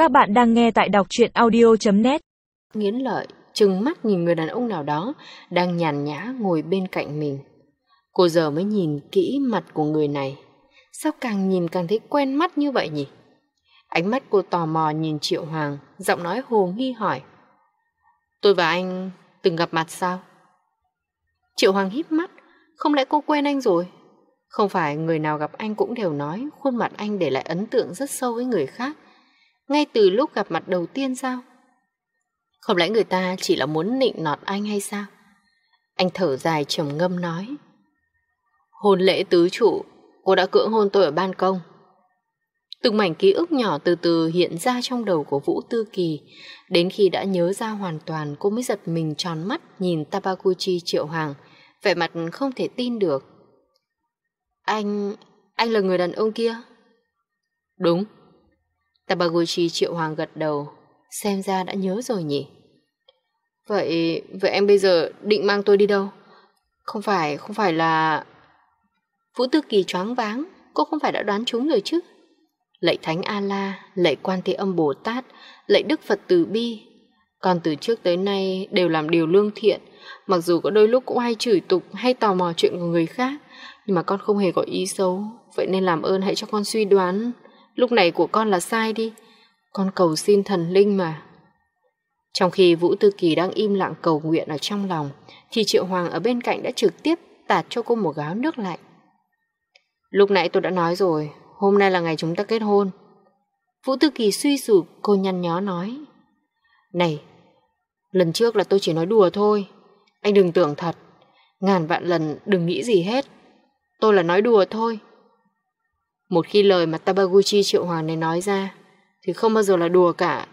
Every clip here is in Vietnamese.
Các bạn đang nghe tại đọc truyện audio.net. Nghiến lợi, trừng mắt nhìn người đàn ông nào đó đang nhàn nhã ngồi bên cạnh mình. Cô giờ mới nhìn kỹ mặt của người này. Sao càng nhìn càng thấy quen mắt như vậy nhỉ? Ánh mắt cô tò mò nhìn Triệu Hoàng, giọng nói hồ nghi hỏi: "Tôi và anh từng gặp mặt sao?" Triệu Hoàng híp mắt, không lẽ cô quên anh rồi? Không phải người nào gặp anh cũng đều nói khuôn mặt anh để lại ấn tượng rất sâu với người khác, ngay từ lúc gặp mặt đầu tiên sao? Không lẽ người ta chỉ là muốn nịnh nọt anh hay sao? Anh thở dài trầm ngâm nói: "Hôn lễ tứ trụ, cô đã cưỡng hôn tôi ở ban công." Từng mảnh ký ức nhỏ từ từ hiện ra trong đầu của Vũ Tư Kỳ. Đến khi đã nhớ ra hoàn toàn, cô mới giật mình tròn mắt nhìn Tabaguchi Triệu Hoàng, vẻ mặt không thể tin được. Anh là người đàn ông kia?" "Đúng." Tabaguchi Triệu Hoàng gật đầu, xem ra đã nhớ rồi nhỉ. Vậy anh bây giờ định mang tôi đi đâu? Không phải là... Vũ Tư Kỳ choáng váng, cô không phải đã đoán trúng rồi chứ? Lạy Thánh A-la, lạy Quan Thế Âm Bồ Tát, lạy Đức Phật Từ Bi, con từ trước tới nay đều làm điều lương thiện, mặc dù có đôi lúc cũng hay chửi tục hay tò mò chuyện của người khác, nhưng mà con không hề có ý xấu. Vậy nên làm ơn hãy cho con suy đoán lúc này của con là sai đi. Con cầu xin thần linh mà. Trong khi Vũ Tư Kỳ đang im lặng cầu nguyện ở trong lòng, thì Triệu Hoàng ở bên cạnh đã trực tiếp tạt cho cô một gáo nước lạnh. "Lúc nãy tôi đã nói rồi, hôm nay là ngày chúng ta kết hôn." Vũ Tư Kỳ suy sụp, cô nhăn nhó nói: "Này, lần trước là tôi chỉ nói đùa thôi, anh đừng tưởng thật. Ngàn vạn lần đừng nghĩ gì hết. Tôi là nói đùa thôi." Một khi lời mà Tabaguchi Triệu Hoàng này nói ra thì không bao giờ là đùa cả.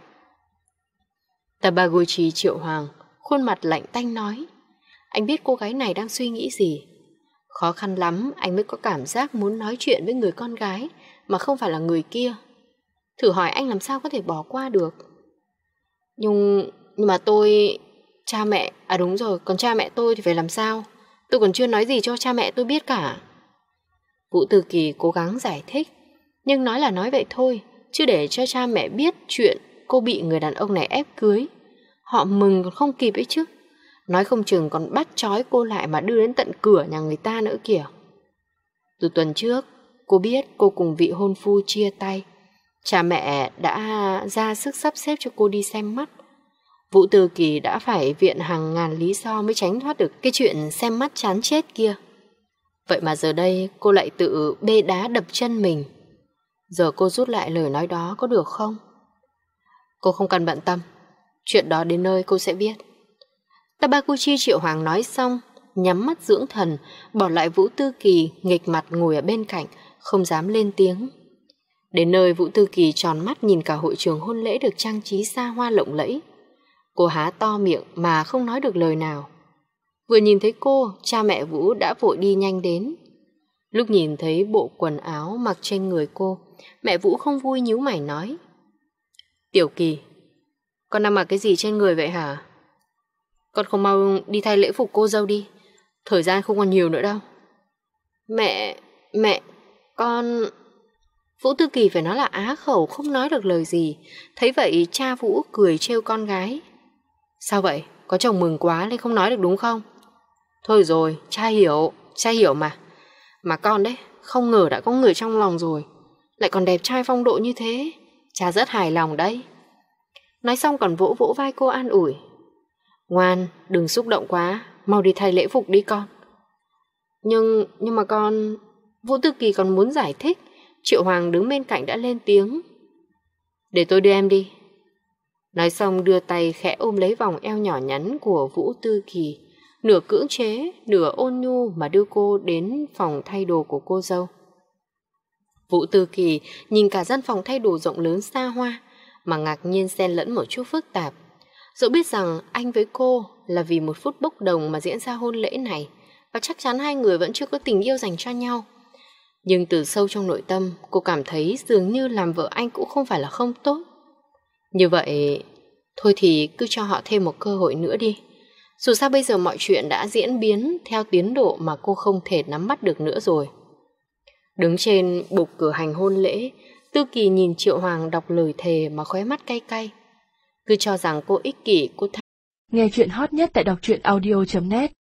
Tabaguchi Triệu Hoàng khuôn mặt lạnh tanh nói: Anh biết cô gái này đang suy nghĩ gì. Khó khăn lắm anh mới có cảm giác muốn nói chuyện với người con gái mà không phải là người kia. Thử hỏi anh làm sao có thể bỏ qua được. Nhưng mà tôi... Cha mẹ... À đúng rồi, còn cha mẹ tôi thì phải làm sao? Tôi còn chưa nói gì cho cha mẹ tôi biết cả. Vũ Tư Kỳ cố gắng giải thích, nhưng nói là nói vậy thôi, chứ để cho cha mẹ biết chuyện cô bị người đàn ông này ép cưới, họ mừng còn không kịp ấy chứ. Nói không chừng còn bắt trói cô lại mà đưa đến tận cửa nhà người ta nữa kìa. Từ tuần trước, cô biết cô cùng vị hôn phu chia tay. Cha mẹ đã ra sức sắp xếp cho cô đi xem mắt. Vũ Tư Kỳ đã phải viện hàng ngàn lý do mới tránh thoát được cái chuyện xem mắt chán chết kia. Vậy mà giờ đây cô lại tự bê đá đập chân mình. Giờ cô rút lại lời nói đó có được không? Cô không cần bận tâm, chuyện đó đến nơi cô sẽ biết. Tabaguchi Triệu Hoàng nói xong, nhắm mắt dưỡng thần, bỏ lại Vũ Tư Kỳ nghịch mặt ngồi ở bên cạnh, không dám lên tiếng. Đến nơi Vũ Tư Kỳ tròn mắt nhìn cả hội trường hôn lễ được trang trí xa hoa lộng lẫy. Cô há to miệng mà không nói được lời nào. Vừa nhìn thấy cô, cha mẹ Vũ đã vội đi nhanh đến. Lúc nhìn thấy bộ quần áo mặc trên người cô, mẹ Vũ không vui nhíu mày nói: Tiểu Kỳ, con đang mặc cái gì trên người vậy hả? Con không mau đi thay lễ phục cô dâu đi, thời gian không còn nhiều nữa đâu. Mẹ, con... Vũ Tư Kỳ phải nói là á khẩu không nói được lời gì. Thấy vậy cha Vũ cười trêu con gái: Sao vậy, có chồng mừng quá nên không nói được đúng không? Thôi rồi, cha hiểu mà. Mà con đấy, không ngờ đã có người trong lòng rồi, lại còn đẹp trai phong độ như thế. Cha rất hài lòng đấy. Nói xong còn vỗ vỗ vai cô an ủi: Ngoan, đừng xúc động quá, mau đi thay lễ phục đi con. Nhưng mà con... Vũ Tư Kỳ còn muốn giải thích, Triệu Hoàng đứng bên cạnh đã lên tiếng: Để tôi đưa em đi. Nói xong đưa tay khẽ ôm lấy vòng eo nhỏ nhắn của Vũ Tư Kỳ, nửa cưỡng chế, nửa ôn nhu mà đưa cô đến phòng thay đồ của cô dâu. Vũ Tư Kỳ nhìn cả gian phòng thay đồ rộng lớn xa hoa mà ngạc nhiên xen lẫn một chút phức tạp. Dẫu biết rằng anh với cô là vì một phút bốc đồng mà diễn ra hôn lễ này, và chắc chắn hai người vẫn chưa có tình yêu dành cho nhau, nhưng từ sâu trong nội tâm cô cảm thấy dường như làm vợ anh cũng không phải là không tốt. Như vậy, thôi thì cứ cho họ thêm một cơ hội nữa đi. Dù sao bây giờ mọi chuyện đã diễn biến theo tiến độ mà cô không thể nắm bắt được nữa rồi. Đứng trên bục cử hành hôn lễ, Tư Kỳ nhìn Triệu Hoàng đọc lời thề mà khóe mắt cay cay. Cứ cho rằng cô ích kỷ, cô Nghe chuyện hot nhất tại đọc truyện audio.net